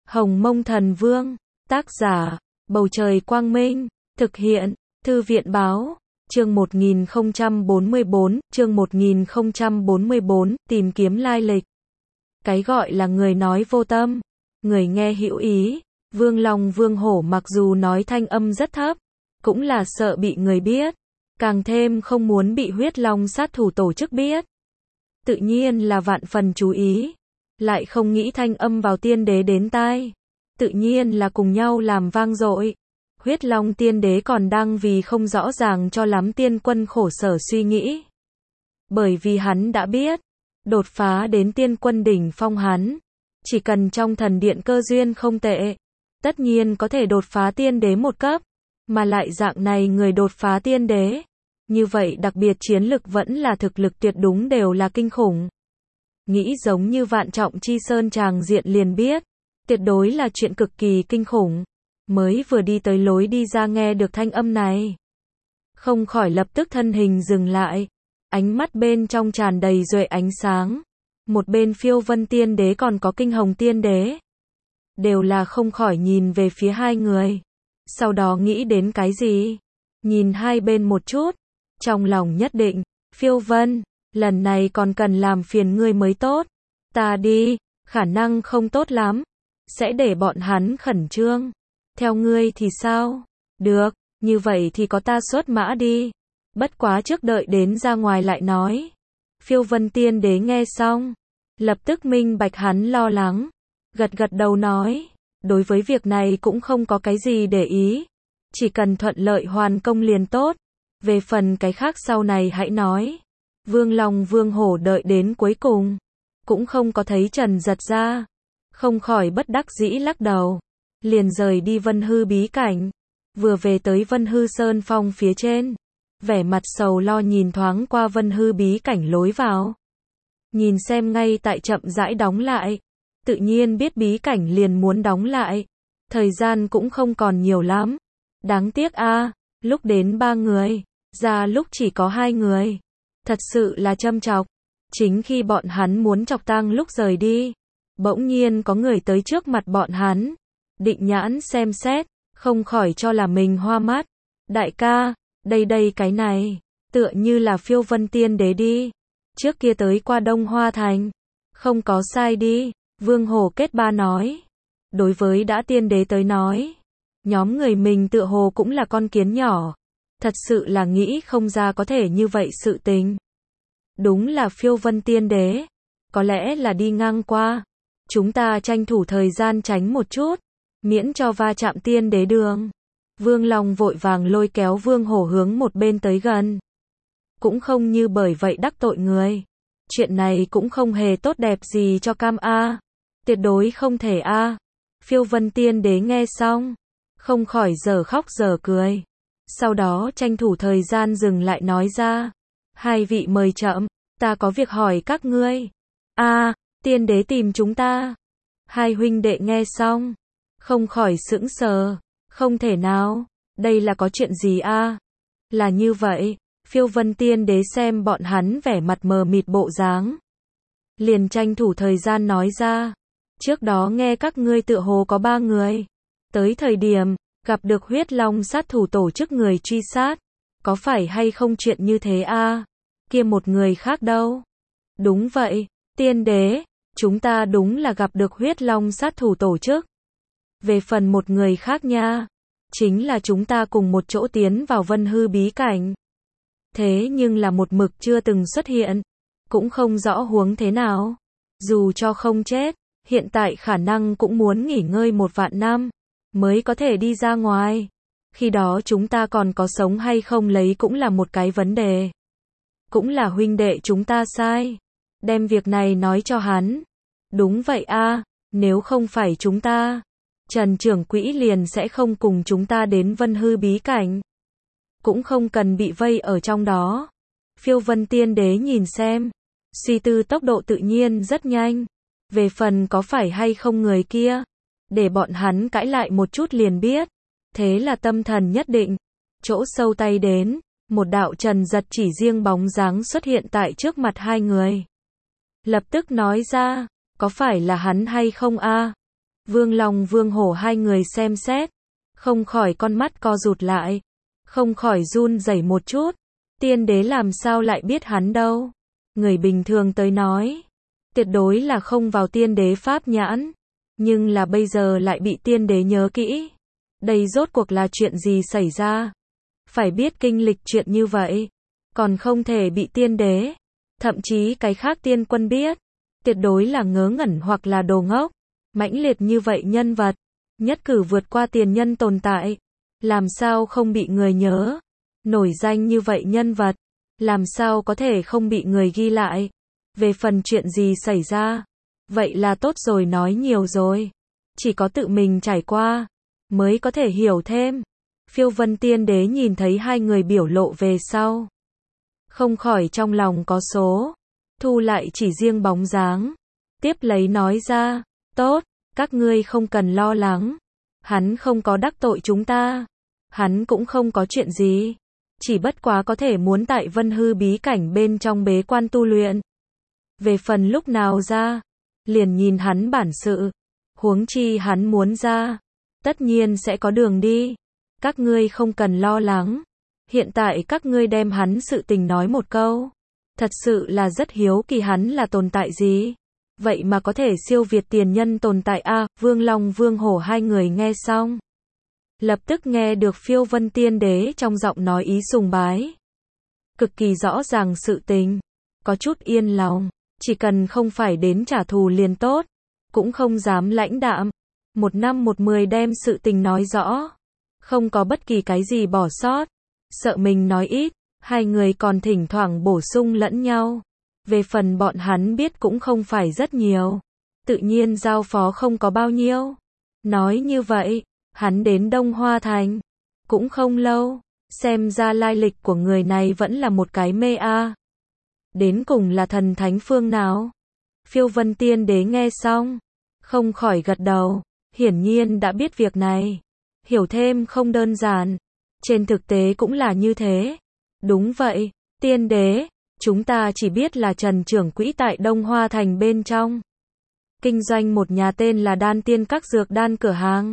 Hồng Mông Thần Vương, tác giả, Bầu Trời Quang Minh, thực hiện, Thư viện Báo, chương 1044, tìm kiếm lai lịch. Cái gọi là người nói vô tâm, người nghe hữu ý. Vương Long Vương Hổ mặc dù nói thanh âm rất thấp, cũng là sợ bị người biết, càng thêm không muốn bị huyết long sát thủ tổ chức biết. Tự nhiên là vạn phần chú ý, lại không nghĩ thanh âm vào tiên đế đến tai, tự nhiên là cùng nhau làm vang dội. Huyết long tiên đế còn đang vì không rõ ràng cho lắm tiên quân khổ sở suy nghĩ. Bởi vì hắn đã biết, đột phá đến tiên quân đỉnh phong hắn, chỉ cần trong thần điện cơ duyên không tệ, tất nhiên có thể đột phá tiên đế một cấp, mà lại dạng này người đột phá tiên đế, như vậy đặc biệt chiến lực vẫn là thực lực tuyệt đúng đều là kinh khủng. Nghĩ giống như Vạn Trọng Chi Sơn tràng diện liền biết, tuyệt đối là chuyện cực kỳ kinh khủng. Mới vừa đi tới lối đi ra nghe được thanh âm này, không khỏi lập tức thân hình dừng lại, ánh mắt bên trong tràn đầy duệ ánh sáng. Một bên Phiêu Vân tiên đế còn có Kinh Hồng tiên đế, đều là không khỏi nhìn về phía hai người. Sau đó nghĩ đến cái gì, nhìn hai bên một chút, trong lòng nhất định, Phiêu Vân, lần này còn cần làm phiền ngươi mới tốt. Ta đi, khả năng không tốt lắm, sẽ để bọn hắn khẩn trương. Theo ngươi thì sao? Được, như vậy thì có ta xuất mã đi. Bất quá trước đợi đến ra ngoài lại nói. Phiêu Vân tiên đế nghe xong, lập tức minh bạch hắn lo lắng, gật gật đầu nói, đối với việc này cũng không có cái gì để ý, chỉ cần thuận lợi hoàn công liền tốt, về phần cái khác sau này hãy nói. Vương Long Vương Hổ đợi đến cuối cùng, cũng không có thấy Trần Giật ra, không khỏi bất đắc dĩ lắc đầu, liền rời đi Vân Hư bí cảnh. Vừa về tới Vân Hư Sơn Phong phía trên, vẻ mặt sầu lo nhìn thoáng qua Vân Hư bí cảnh lối vào, nhìn xem ngay tại chậm rãi đóng lại, tự nhiên biết bí cảnh liền muốn đóng lại, thời gian cũng không còn nhiều lắm. Đáng tiếc a, lúc đến 3 người, ra lúc chỉ có 2 người, thật sự là châm chọc. Chính khi bọn hắn muốn chọc tang lúc rời đi, bỗng nhiên có người tới trước mặt bọn hắn, định nhãn xem xét, không khỏi cho là mình hoa mắt. Đại ca, đây cái này, tựa như là Phiêu Vân tiên đế đi, trước kia tới qua Đông Hoa Thành, không có sai đi. Vương Hổ kết ba nói, đối với đã tiên đế tới nói, nhóm người mình tựa hồ cũng là con kiến nhỏ, thật sự là nghĩ không ra có thể như vậy sự tình. Đúng là Phiêu Vân tiên đế, có lẽ là đi ngang qua, chúng ta tranh thủ thời gian tránh một chút, miễn cho va chạm tiên đế đường. Vương Long vội vàng lôi kéo Vương Hổ hướng một bên tới gần, cũng không như bởi vậy đắc tội người. Chuyện này cũng không hề tốt đẹp gì cho Cam A, tuyệt đối không thể a. Phiêu Vân tiên đế nghe xong, không khỏi dở khóc dở cười, sau đó tranh thủ thời gian dừng lại nói ra, hai vị mời chậm, ta có việc hỏi các ngươi. A, tiên đế tìm chúng ta. Hai huynh đệ nghe xong, không khỏi sững sờ, không thể nào, đây là có chuyện gì a? Là như vậy, Phiêu Vân tiên đế xem bọn hắn vẻ mặt mờ mịt bộ dáng, liền tranh thủ thời gian nói ra, trước đó nghe các ngươi tựa hồ có 3 người, tới thời điểm, gặp được huyết long sát thủ tổ chức người truy sát, có phải hay không chuyện như thế a? Kia một người khác đâu? Đúng vậy, tiên đế, chúng ta đúng là gặp được huyết long sát thủ tổ chức. Về phần một người khác nha, chính là chúng ta cùng một chỗ tiến vào Vân Hư bí cảnh. Thế nhưng là một mực chưa từng xuất hiện, cũng không rõ huống thế nào. Dù cho không chết, hiện tại khả năng cũng muốn nghỉ ngơi 1 vạn năm, mới có thể đi ra ngoài. Khi đó chúng ta còn có sống hay không lấy cũng là một cái vấn đề. Cũng là huynh đệ chúng ta sai, đem việc này nói cho hắn. Đúng vậy a, nếu không phải chúng ta, Trần trưởng quỹ liền sẽ không cùng chúng ta đến Vân Hư bí cảnh, cũng không cần bị vây ở trong đó. Phiêu Vân tiên đế nhìn xem, suy tư tốc độ tự nhiên rất nhanh. Về phần có phải hay không người kia, để bọn hắn cãi lại một chút liền biết. Thế là tâm thần nhất định, chỗ sâu tay đến, một đạo Trần Giật chỉ riêng bóng dáng xuất hiện tại trước mặt hai người. Lập tức nói ra, có phải là hắn hay không a? Vương Long Vương Hổ hai người xem xét, không khỏi con mắt co rụt lại, không khỏi run rẩy một chút. Tiên đế làm sao lại biết hắn đâu? Người bình thường tới nói, tuyệt đối là không vào tiên đế pháp nhãn, nhưng là bây giờ lại bị tiên đế nhớ kỹ. Đây rốt cuộc là chuyện gì xảy ra? Phải biết kinh lịch chuyện như vậy, còn không thể bị tiên đế, thậm chí cái khác tiên quân biết, tuyệt đối là ngớ ngẩn hoặc là đồ ngốc. Mãnh liệt như vậy nhân vật, nhất cử vượt qua tiền nhân tồn tại, làm sao không bị người nhớ? Nổi danh như vậy nhân vật, làm sao có thể không bị người ghi lại? Về phần chuyện gì xảy ra, vậy là tốt rồi, nói nhiều rồi. Chỉ có tự mình trải qua, mới có thể hiểu thêm. Phiêu Vân Tiên Đế nhìn thấy hai người biểu lộ về sau, không khỏi trong lòng có số, thu lại chỉ riêng bóng dáng. Tiếp lấy nói ra, tốt, các ngươi không cần lo lắng. Hắn không có đắc tội chúng ta. Hắn cũng không có chuyện gì. Chỉ bất quá có thể muốn tại Vân Hư bí cảnh bên trong bế quan tu luyện. Về phần lúc nào ra, liền nhìn hắn bản sự. Huống chi hắn muốn ra, tất nhiên sẽ có đường đi. Các ngươi không cần lo lắng. Hiện tại các ngươi đem hắn sự tình nói một câu. Thật sự là rất hiếu kỳ hắn là tồn tại gì. Vậy mà có thể siêu việt tiền nhân tồn tại a. Vương Long Vương Hổ hai người nghe xong, lập tức nghe được Phiêu Vân Tiên Đế trong giọng nói ý sùng bái. Cực kỳ rõ ràng sự tình, có chút yên lòng, chỉ cần không phải đến trả thù liền tốt, cũng không dám lãnh đạm. Một năm một mười đem sự tình nói rõ, không có bất kỳ cái gì bỏ sót, sợ mình nói ít, hai người còn thỉnh thoảng bổ sung lẫn nhau. Về phần bọn hắn biết cũng không phải rất nhiều, tự nhiên giao phó không có bao nhiêu. Nói như vậy, hắn đến Đông Hoa Thành cũng không lâu, xem ra lai lịch của người này vẫn là một cái mê a. Đến cùng là thần thánh phương nào? Phiêu Vân Tiên Đế nghe xong, không khỏi gật đầu, hiển nhiên đã biết việc này, hiểu thêm không đơn giản. Trên thực tế cũng là như thế. Đúng vậy, Tiên Đế, chúng ta chỉ biết là Trần trưởng quỹ tại Đông Hoa Thành bên trong kinh doanh một nhà tên là Đan Tiên Các dược đan cửa hàng,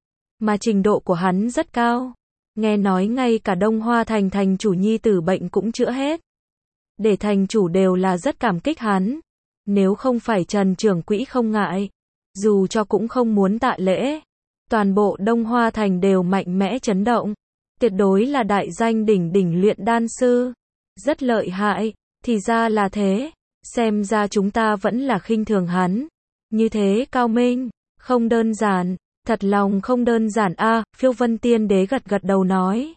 mà trình độ của hắn rất cao. Nghe nói ngay cả Đông Hoa Thành thành chủ nhi tử bệnh cũng chữa hết. Để thành chủ đều là rất cảm kích hắn. Nếu không phải Trần trưởng quỹ không ngại, dù cho cũng không muốn tạ lễ, toàn bộ Đông Hoa Thành đều mạnh mẽ chấn động. Tuyệt đối là đại danh đỉnh đỉnh luyện đan sư. Rất lợi hại, thì ra là thế. Xem ra chúng ta vẫn là khinh thường hắn. Như thế cao minh, không đơn giản, thật lòng không đơn giản a. Phiêu Vân Tiên Đế gật gật đầu nói.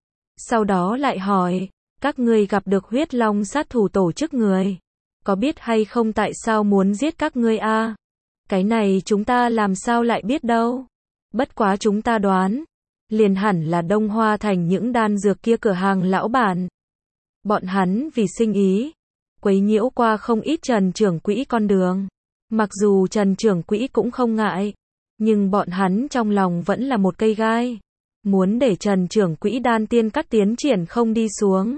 Sau đó lại hỏi, các ngươi gặp được huyết long sát thủ tổ chức người, có biết hay không tại sao muốn giết các ngươi a? Cái này chúng ta làm sao lại biết đâu. Bất quá chúng ta đoán, liền hẳn là Đông Hoa Thành những đan dược kia cửa hàng lão bản. Bọn hắn vì sinh ý, quấy nhiễu qua không ít Trần trưởng quỹ con đường. Mặc dù Trần trưởng quỹ cũng không ngại, nhưng bọn hắn trong lòng vẫn là một cây gai. Muốn để Trần trưởng quỹ Đan Tiên Các tiến triển không đi xuống.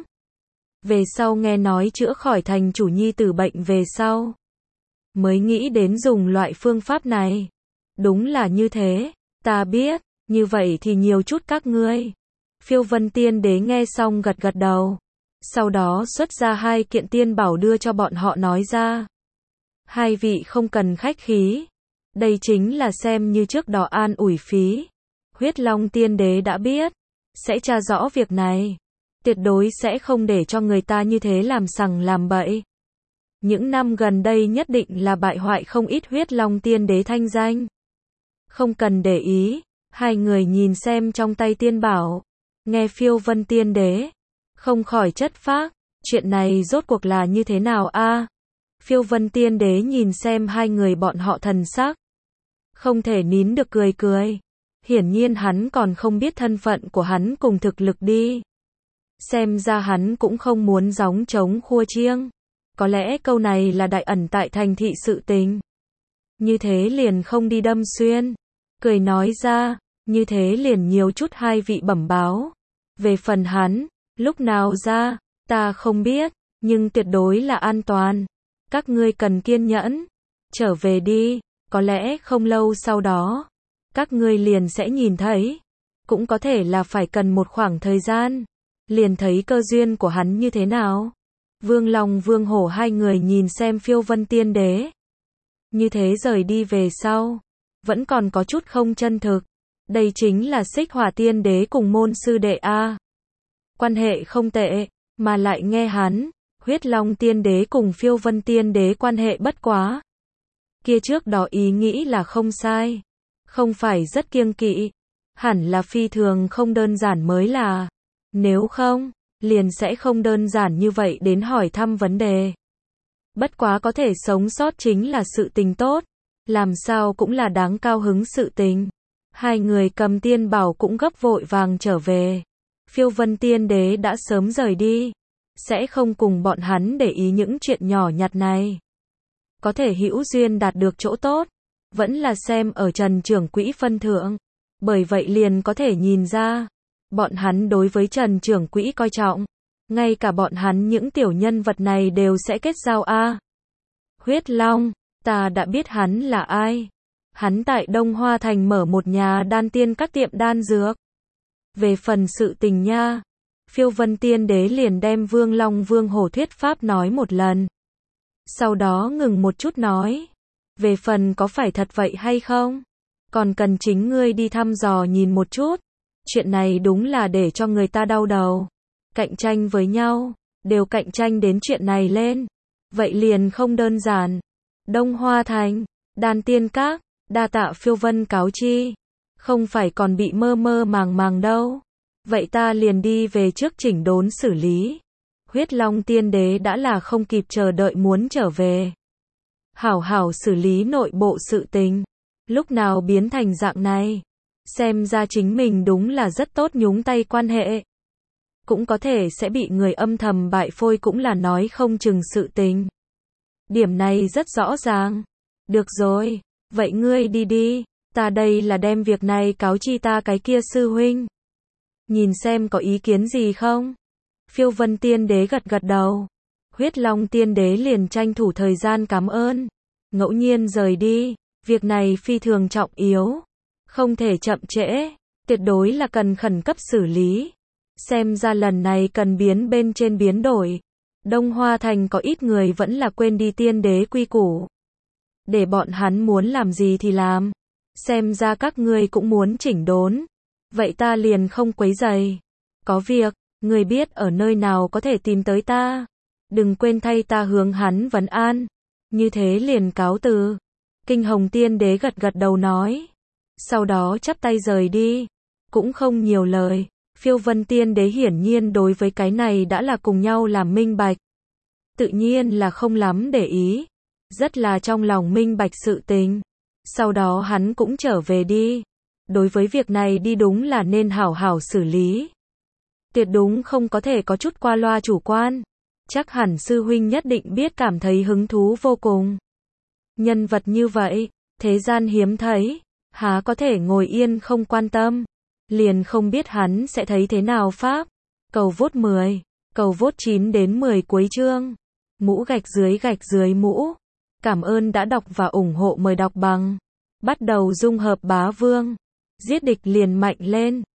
Về sau nghe nói chữa khỏi thành chủ nhi tử bệnh về sau, mới nghĩ đến dùng loại phương pháp này. Đúng là như thế, ta biết, như vậy thì nhiều chút các ngươi. Phiêu Vân Tiên Đế nghe xong gật gật đầu. Sau đó xuất ra 2 kiện tiên bảo đưa cho bọn họ nói ra. Hai vị không cần khách khí. Đây chính là xem như trước đó an ủi phí. Huyết Long Tiên Đế đã biết, sẽ tra rõ việc này. Tuyệt đối sẽ không để cho người ta như thế làm sằng làm bậy. Những năm gần đây nhất định là bại hoại không ít Huyết Long Tiên Đế thanh danh. Không cần để ý, hai người nhìn xem trong tay tiên bảo. Nghe Phiêu Vân Tiên Đế, không khỏi chất phác, chuyện này rốt cuộc là như thế nào a? Phiêu Vân Tiên Đế nhìn xem hai người bọn họ thần sắc, không thể nín được cười cười. Hiển nhiên hắn còn không biết thân phận của hắn cùng thực lực đi. Xem ra hắn cũng không muốn gióng trống khua chiêng. Có lẽ câu này là đại ẩn tại thành thị sự tình. Như thế liền không đi đâm xuyên. Cười nói ra, như thế liền nhiều chút hai vị bẩm báo. Về phần hắn, lúc nào ra, ta không biết, nhưng tuyệt đối là an toàn. Các ngươi cần kiên nhẫn. Trở về đi, Có lẽ không lâu sau đó, các ngươi liền sẽ nhìn thấy. Cũng có thể là phải cần một khoảng thời gian. Liền thấy cơ duyên của hắn như thế nào. Vương Long Vương Hổ hai người nhìn xem Phiêu Vân Tiên Đế. Như thế rời đi về sau. Vẫn còn có chút không chân thực. Đây chính là Xích Hỏa Tiên Đế cùng môn sư đệ A. Quan hệ không tệ, mà lại nghe hắn, Huyết Long Tiên Đế cùng Phiêu Vân Tiên Đế quan hệ bất quá. Kia trước đó ý nghĩ là không sai. Không phải rất kiêng kỵ. Hẳn là phi thường không đơn giản mới là. Nếu không, liền sẽ không đơn giản như vậy đến hỏi thăm vấn đề. Bất quá có thể sống sót chính là sự tình tốt. Làm sao cũng là đáng cao hứng sự tình. Hai người cầm tiên bảo cũng gấp vội vàng trở về. Phiêu Vân Tiên Đế đã sớm rời đi. Sẽ không cùng bọn hắn để ý những chuyện nhỏ nhặt này. Có thể hữu duyên đạt được chỗ tốt. Vẫn là xem ở Trần trưởng quỹ phân thượng. Bởi vậy liền có thể nhìn ra. Bọn hắn đối với Trần trưởng quỹ coi trọng. Ngay cả bọn hắn những tiểu nhân vật này đều sẽ kết giao a. Huyết Long, ta đã biết hắn là ai. Hắn tại Đông Hoa Thành mở một nhà đan tiên các tiệm đan dược. Về phần sự tình nha, Phiêu Vân Tiên Đế liền đem Vương Long Vương Hổ thuyết pháp nói một lần. Sau đó ngừng một chút nói. Về phần có phải thật vậy hay không? Còn cần chính ngươi đi thăm dò nhìn một chút. Chuyện này đúng là để cho người ta đau đầu. Cạnh tranh với nhau, đều cạnh tranh đến chuyện này lên. Vậy liền không đơn giản. Đông Hoa Thành, đan tiên các, đa tạ Phiêu Vân cáo chi. Không phải còn bị mơ mơ màng màng đâu. Vậy ta liền đi về trước chỉnh đốn xử lý. Huyết Long Tiên Đế đã là không kịp chờ đợi muốn trở về. Hảo hảo xử lý nội bộ sự tình. Lúc nào biến thành dạng này. Xem ra chính mình đúng là rất tốt nhúng tay quan hệ. Cũng có thể sẽ bị người âm thầm bại phôi cũng là nói không chừng sự tình. Điểm này rất rõ ràng. Được rồi, vậy ngươi đi đi. Ta đây là đem việc này cáo chi ta cái kia sư huynh. Nhìn xem có ý kiến gì không? Phiêu Vân Tiên Đế gật gật đầu. Huyết Long Tiên Đế liền tranh thủ thời gian cảm ơn. Ngẫu nhiên rời đi. Việc này phi thường trọng yếu. Không thể chậm trễ. Tuyệt đối là cần khẩn cấp xử lý. Xem ra lần này cần biến bên trên biến đổi. Đông Hoa Thành có ít người vẫn là quên đi tiên đế quy củ. Để bọn hắn muốn làm gì thì làm. Xem ra các ngươi cũng muốn chỉnh đốn. Vậy ta liền không quấy rầy. Có việc, ngươi biết ở nơi nào có thể tìm tới ta. Đừng quên thay ta hướng hắn vấn an. Như thế liền cáo từ. Kinh Hồng Tiên Đế gật gật đầu nói. Sau đó chắp tay rời đi. Cũng không nhiều lời. Phiêu Vân Tiên Đế hiển nhiên đối với cái này đã là cùng nhau làm minh bạch. Tự nhiên là không lắm để ý. Rất là trong lòng minh bạch sự tình. Sau đó hắn cũng trở về đi. Đối với việc này đi đúng là nên hảo hảo xử lý. Tuyệt đúng không có thể có chút qua loa chủ quan. Chắc hẳn sư huynh nhất định biết cảm thấy hứng thú vô cùng. Nhân vật như vậy, thế gian hiếm thấy, há có thể ngồi yên không quan tâm. Liền không biết hắn sẽ thấy thế nào pháp. Cầu vote 10, cầu vote 9 đến 10 cuối chương. Mũ gạch dưới mũ. Cảm ơn đã đọc và ủng hộ, mời đọc bằng. Bắt đầu dung hợp bá vương. Giết địch liền mạnh lên.